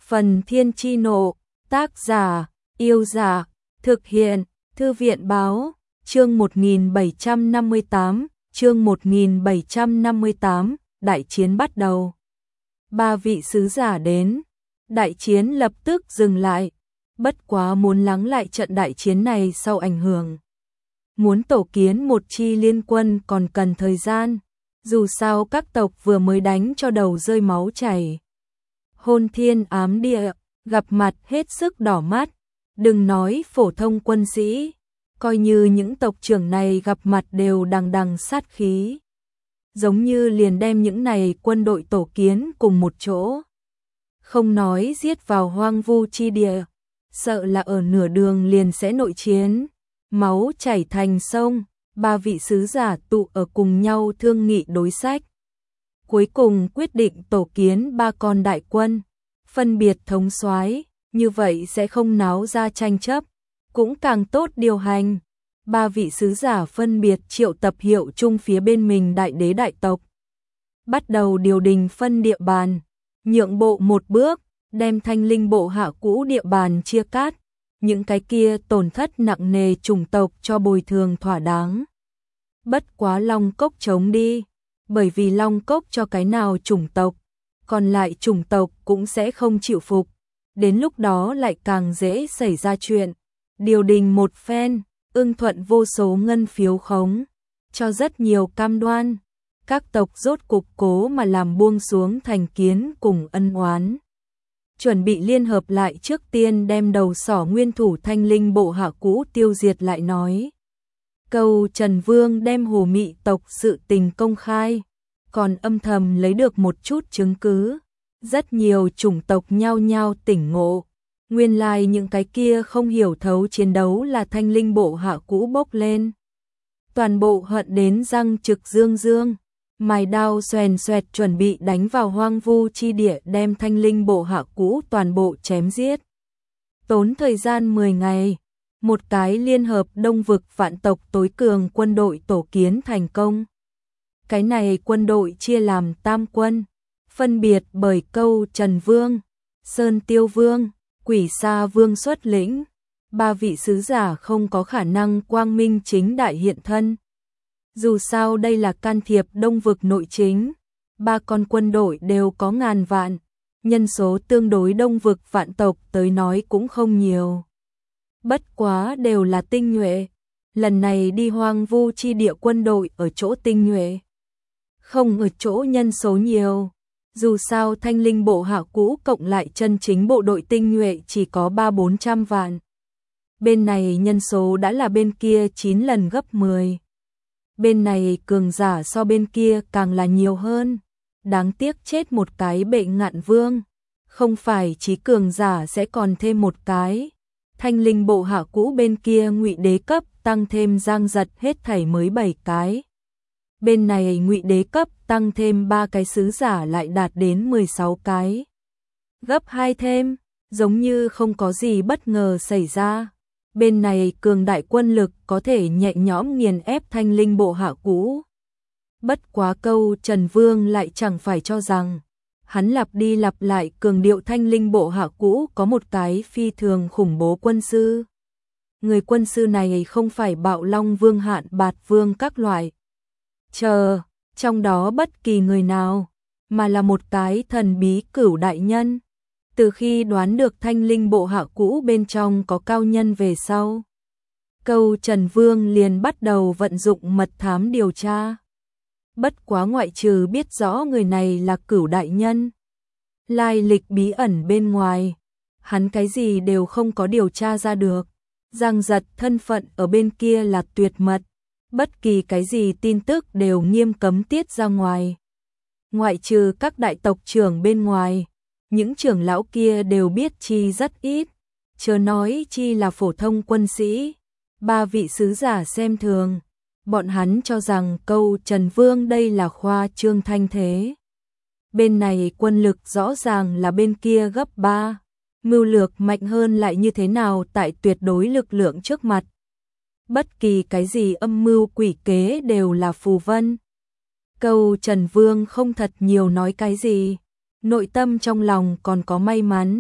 Phần Thiên Chi Nộ, tác giả, Yêu Giả, thực hiện, Thư viện Báo, chương 1758, đại chiến bắt đầu. Ba vị sứ giả đến, đại chiến lập tức dừng lại, bất quá muốn lắng lại trận đại chiến này sau ảnh hưởng. Muốn tổ kiến một chi liên quân còn cần thời gian, dù sao các tộc vừa mới đánh cho đầu rơi máu chảy. Hôn thiên ám địa, gặp mặt hết sức đỏ mắt, đừng nói phổ thông quân sĩ, coi như những tộc trưởng này gặp mặt đều đằng đằng sát khí. Giống như liền đem những này quân đội tổ kiến cùng một chỗ. Không nói giết vào hoang vu chi địa, sợ là ở nửa đường liền sẽ nội chiến, máu chảy thành sông. Ba vị sứ giả tụ ở cùng nhau thương nghị đối sách. Cuối cùng quyết định tổ kiến ba con đại quân, phân biệt thống soái, như vậy sẽ không náo ra tranh chấp, cũng càng tốt điều hành. Ba vị sứ giả phân biệt triệu tập hiệu chung phía bên mình đại đế đại tộc. Bắt đầu điều đình phân địa bàn, nhượng bộ một bước, đem Thanh Linh bộ hạ cũ địa bàn chia cắt, những cái kia tổn thất nặng nề chủng tộc cho bồi thường thỏa đáng. Bất quá Long Cốc chống đi, bởi vì Long Cốc cho cái nào chủng tộc, còn lại chủng tộc cũng sẽ không chịu phục, đến lúc đó lại càng dễ xảy ra chuyện. Điều đình một phen, ưng thuận vô số ngân phiếu khống, cho rất nhiều cam đoan, các tộc rốt cục cố mà làm buông xuống thành kiến cùng ân oán. Chuẩn bị liên hợp lại trước tiên đem đầu sỏ nguyên thủ Thanh Linh bộ hạ cũ tiêu diệt lại nói. Câu Trần Vương đem Hồ Mị tộc sự tình công khai, còn âm thầm lấy được một chút chứng cứ. Rất nhiều chủng tộc nhao nhao tỉnh ngộ, nguyên lai những cái kia không hiểu thấu chiến đấu là Thanh Linh bộ hạ cũ bốc lên. Toàn bộ hận đến răng trực dương dương, mài đao xoèn xoẹt chuẩn bị đánh vào hoang vu chi địa đem Thanh Linh bộ hạ cũ toàn bộ chém giết. Tốn thời gian 10 ngày, một cái liên hợp đông vực vạn tộc tối cường quân đội tổ kiến thành công. Cái này quân đội chia làm tam quân, phân biệt bởi Câu Trần Vương, Sơn Tiêu Vương, Quỷ Sa Vương xuất lĩnh. Ba vị sứ giả không có khả năng quang minh chính đại hiện thân. Dù sao đây là can thiệp đông vực nội chính, ba con quân đội đều có ngàn vạn, nhân số tương đối đông vực vạn tộc tới nói cũng không nhiều. Bất quá đều là tinh nhuệ, lần này đi hoang vu chi địa quân đội ở chỗ tinh nhuệ, không ở chỗ nhân số nhiều. Dù sao Thanh Linh bộ hạ cũ cộng lại chân chính bộ đội tinh nhuệ chỉ có 300-400 vạn. Bên này nhân số đã là bên kia 9 lần gấp 10. Bên này cường giả so bên kia càng là nhiều hơn. Đáng tiếc chết một cái Bệ Ngạn Vương, không phải chí cường giả sẽ còn thêm một cái. Thanh Linh bộ hạ cũ bên kia Ngụy đế cấp tăng thêm Giang Giật hết thảy mới 7 cái. Bên này Ngụy đế cấp tăng thêm 3 cái sứ giả lại đạt đến 16 cái. Gấp 2 thêm, giống như không có gì bất ngờ xảy ra. Bên này cường đại quân lực có thể nhẹ nhõm nghiền ép Thanh Linh bộ hạ cũ. Bất quá Câu Trần Vương lại chẳng phải cho rằng hắn lặp đi lặp lại cường điệu Thanh Linh bộ hạ cũ có một cái phi thường khủng bố quân sư. Người quân sư này không phải Bạo Long Vương Hạn Bạt Vương các loại. Trong đó bất kỳ người nào, mà là một cái thần bí cửu đại nhân. Từ khi đoán được Thanh Linh bộ hạ cũ bên trong có cao nhân về sau, Câu Trần Vương liền bắt đầu vận dụng mật thám điều tra. Bất quá ngoại trừ biết rõ người này là cửu đại nhân, lai lịch bí ẩn bên ngoài, hắn cái gì đều không có điều tra ra được. Giang Giật thân phận ở bên kia là tuyệt mật, bất kỳ cái gì tin tức đều nghiêm cấm tiết ra ngoài. Ngoại trừ các đại tộc trưởng bên ngoài, những trưởng lão kia đều biết chi rất ít, chớ nói chi là phổ thông quân sĩ. Ba vị sứ giả xem thường, bọn hắn cho rằng Câu Trần Vương đây là khoa trương thanh thế. Bên này quân lực rõ ràng là bên kia gấp 3, mưu lược mạnh hơn lại như thế nào tại tuyệt đối lực lượng trước mặt. Bất kỳ cái gì âm mưu quỷ kế đều là phù vân. Câu Trần Vương không thật nhiều nói cái gì, nội tâm trong lòng còn có may mắn,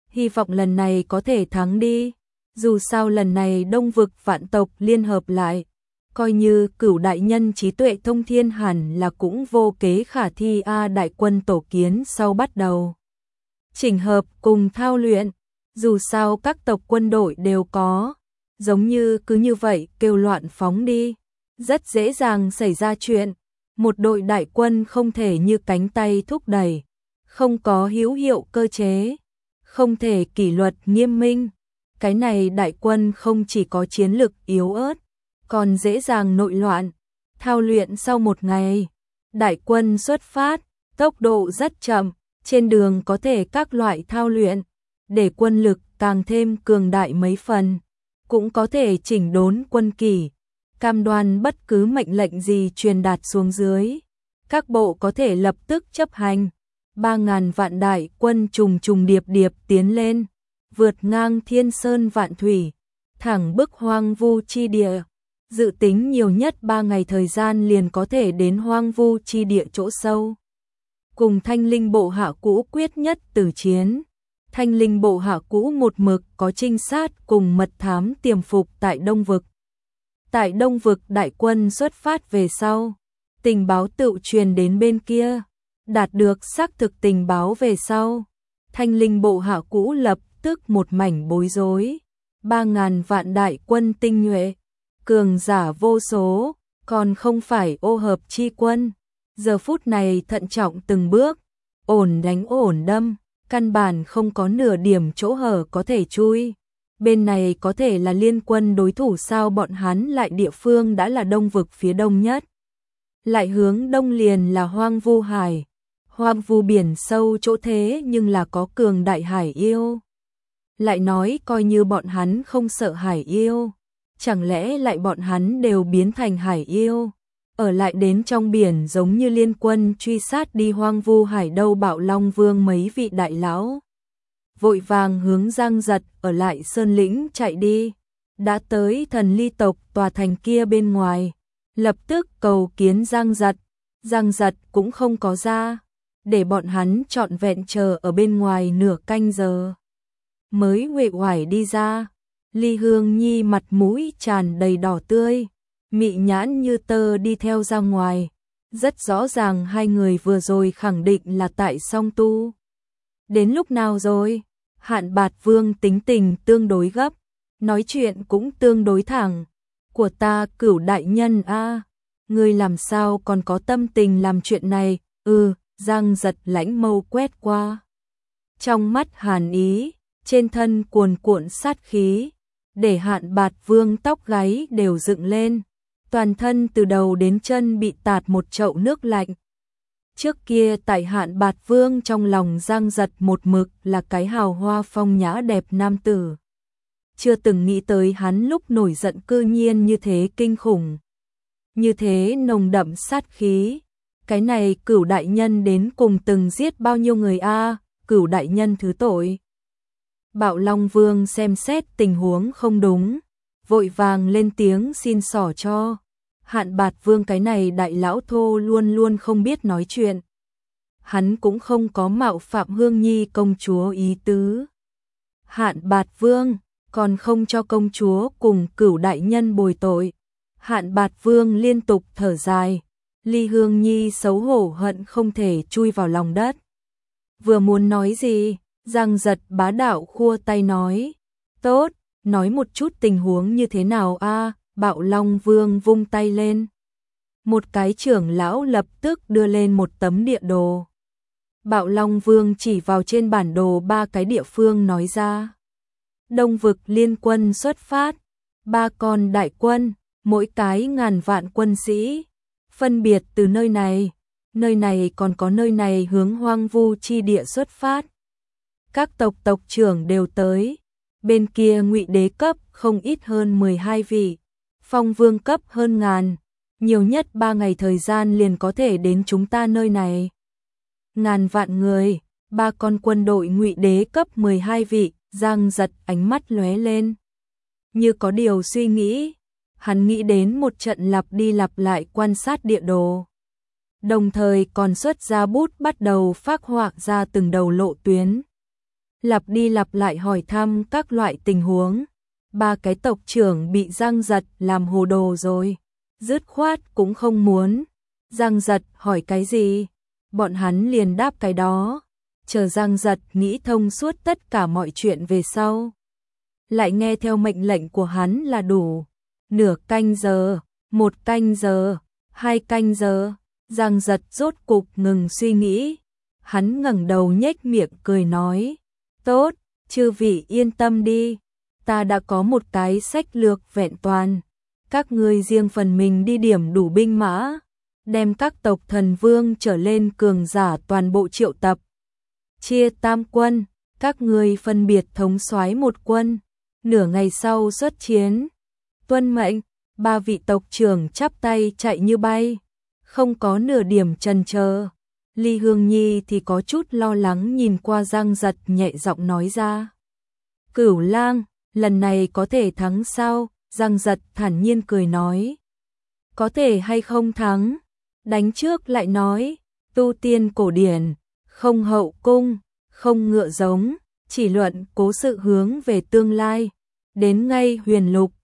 hy vọng lần này có thể thắng đi. Dù sao lần này Đông vực vạn tộc liên hợp lại, coi như Cửu đại nhân trí tuệ thông thiên hẳn là cũng vô kế khả thi a. Đại quân tổ kiến sau bắt đầu chỉnh hợp cùng thao luyện, dù sao các tộc quân đội đều có, giống như cứ như vậy kêu loạn phóng đi, rất dễ dàng xảy ra chuyện. Một đội đại quân không thể như cánh tay thúc đẩy, không có hữu hiệu cơ chế, không thể kỷ luật nghiêm minh. Cái này đại quân không chỉ có chiến lực yếu ớt, còn dễ dàng nội loạn. Thao luyện sau một ngày, đại quân xuất phát, tốc độ rất chậm, trên đường có thể các loại thao luyện, để quân lực càng thêm cường đại mấy phần, cũng có thể chỉnh đốn quân kỷ, cam đoan bất cứ mệnh lệnh gì truyền đạt xuống dưới, các bộ có thể lập tức chấp hành. 3.000 vạn đại quân trùng trùng điệp điệp tiến lên, vượt ngang thiên sơn vạn thủy, thẳng bức hoang vu chi địa. Dự tính nhiều nhất 3 ngày thời gian liền có thể đến hoang vu chi địa chỗ sâu. Cùng Thanh Linh bộ hạ cũ quyết nhất tử chiến. Thanh Linh bộ hạ cũ một mực có trinh sát cùng mật thám tiềm phục tại Đông vực. Tại Đông vực đại quân xuất phát về sau, tình báo tự truyền đến bên kia, đạt được xác thực tình báo về sau. Thanh Linh bộ hạ cũ lập tức một mảnh bối rối, 3.000 vạn đại quân tinh nhuệ, cường giả vô số, còn không phải ô hợp chi quân. Giờ phút này thận trọng từng bước, ổn đánh ổn đâm, căn bản không có nửa điểm chỗ hở có thể chui. Bên này có thể là liên quân đối thủ sao, bọn hắn lại địa phương đã là Đông vực phía đông nhất. Lại hướng đông liền là hoang vu hải, hoang vu biển sâu chỗ thế nhưng là có cường đại hải yêu. Lại nói coi như bọn hắn không sợ hải yêu, chẳng lẽ lại bọn hắn đều biến thành hải yêu, ở lại đến trong biển giống như liên quân truy sát đi hoang vu hải đâu. Bạo Long Vương mấy vị đại lão vội vàng hướng Giang Giật ở lại sơn lĩnh chạy đi, đã tới Thần Ly tộc tòa thành kia bên ngoài, lập tức cầu kiến Giang Giật. Giang Giật cũng không có ra, để bọn hắn trọn vẹn chờ ở bên ngoài nửa canh giờ mới uể oải đi ra. Ly Hương Nhi mặt mũi tràn đầy đỏ tươi, mị nhãn như tơ đi theo ra ngoài, rất rõ ràng hai người vừa rồi khẳng định là tại song tu. Đến lúc nào rồi? Hạn Bạt Vương tính tình tương đối gấp, nói chuyện cũng tương đối thẳng. Của ta Cửu đại nhân a, ngươi làm sao còn có tâm tình làm chuyện này? Giang Giật lãnh mâu quét qua, trong mắt hàn ý, trên thân cuồn cuộn sát khí, để Hạn Bạt Vương tóc gáy đều dựng lên, toàn thân từ đầu đến chân bị tạt một chậu nước lạnh. Trước kia tại Hạn Bạt Vương trong lòng Giang Giật một mực là cái hào hoa phong nhã đẹp nam tử. Chưa từng nghĩ tới hắn lúc nổi giận cư nhiên như thế kinh khủng, như thế nồng đậm sát khí. Cái này Cửu đại nhân đến cùng từng giết bao nhiêu người a? Cửu đại nhân thứ tội. Bạo Long Vương xem xét tình huống không đúng, vội vàng lên tiếng xin xỏ cho. Hạn Bạt Vương cái này đại lão thô luôn luôn không biết nói chuyện. Hắn cũng không có mạo phạm Hương Nhi công chúa ý tứ. Hạn Bạt Vương còn không cho công chúa cùng Cửu đại nhân bồi tội. Hạn Bạt Vương liên tục thở dài. Ly Hương Nhi xấu hổ hận không thể chui vào lòng đất. Vừa muốn nói gì, Giang Giật bá đạo khua tay nói, tốt, nói một chút tình huống như thế nào a? Bạo Long Vương vung tay lên, một cái trưởng lão lập tức đưa lên một tấm địa đồ. Bạo Long Vương chỉ vào trên bản đồ 3 cái địa phương nói ra. Đông vực liên quân xuất phát, 3 con đại quân, mỗi cái 1.000 vạn quân sĩ, phân biệt từ nơi này còn có nơi này hướng hoang vu chi địa xuất phát. Các tộc tộc trưởng đều tới, bên kia Ngụy đế cấp không ít hơn 12 vị, Phong Vương cấp hơn 1.000, nhiều nhất 3 ngày thời gian liền có thể đến chúng ta nơi này. 1.000 vạn người, 3 con quân đội Ngụy đế cấp 12 vị. Giang Giật ánh mắt lóe lên, như có điều suy nghĩ. Hắn nghĩ đến một trận lặp đi lặp lại quan sát địa đồ, đồng thời còn xuất ra bút bắt đầu phác họa ra từng đầu lộ tuyến. lặp đi lặp lại hỏi thăm các loại tình huống. Ba cái tộc trưởng bị Giang Giật làm hồ đồ rồi, dứt khoát cũng không muốn. Giang Giật hỏi cái gì, bọn hắn liền đáp cái đó, chờ Giang Giật nghĩ thông suốt tất cả mọi chuyện về sau, lại nghe theo mệnh lệnh của hắn là đủ. Nửa canh giờ, 1 canh giờ, 2 canh giờ, Giang Giật rốt cục ngừng suy nghĩ. Hắn ngẩng đầu nhếch miệng cười nói, tốt, chư vị yên tâm đi, ta đã có một cái sách lược vẹn toàn. Các ngươi riêng phần mình đi điểm đủ binh mã, đem các tộc thần vương trở lên cường giả toàn bộ triệu tập. Chia tam quân, các ngươi phân biệt thống soái một quân, nửa ngày sau xuất chiến. Tuân mệnh. Ba vị tộc trưởng chắp tay chạy như bay, không có nửa điểm chần chờ. Ly Hương Nhi thì có chút lo lắng nhìn qua Giang Giật, nhẹ giọng nói ra, Cửu Lang, lần này có thể thắng sao? Giang Giật thản nhiên cười nói, có thể hay không thắng, đánh trước lại nói. Tu tiên cổ điển, không hậu cung, không ngựa giống, chỉ luận cố sự hướng về tương lai. Đến ngay huyền lục,